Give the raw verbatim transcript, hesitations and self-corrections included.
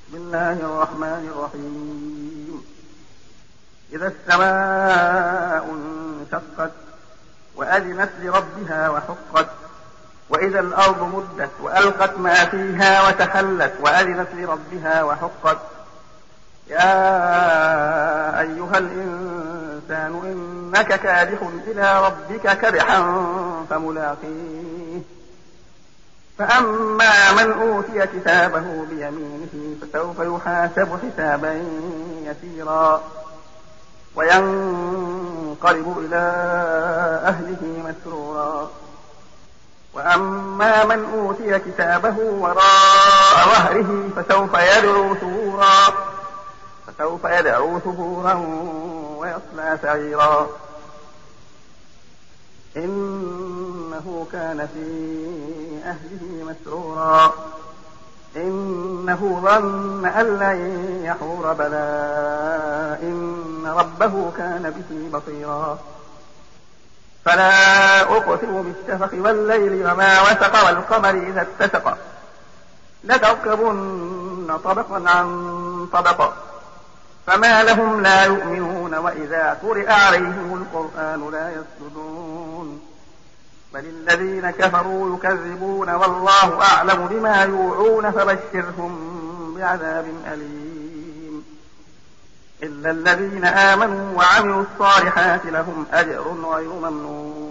بسم الله الرحمن الرحيم. إذا السماء انشقت وأذنت لربها وحقت وإذا الأرض مدت وألقت ما فيها وتخلت وأذنت لربها وحقت. يا أيها الإنسان إنك كادح إلى ربك كدحا فملاقيه. فأما من أوتي كتابه بيمينه فسوف يحاسب حسابا يسيرا وينقلب إلى أهله مسرورا. وأما من أوتي كتابه وراء ظهره فسوف يدعو ثبورا فسوف يدعو ثبورا ويصلى سعيرا. إنه كان في أهله مسرورا إنه ظن أن لن يحور بلى إن ربه كان به بصيرا. فلا أقسم بالشفق والليل وما وسق والقمر إذا اتسق لتركبن طبقا عن طبق فما لهم لا يؤمنون وإذا قرئ عليهم القرآن لا يسجدون بل الذين كفروا يكذبون والله أعلم بما يوعون فبشرهم بعذاب أليم. إلا الذين آمنوا وعملوا الصالحات لهم أجر غير ممنون.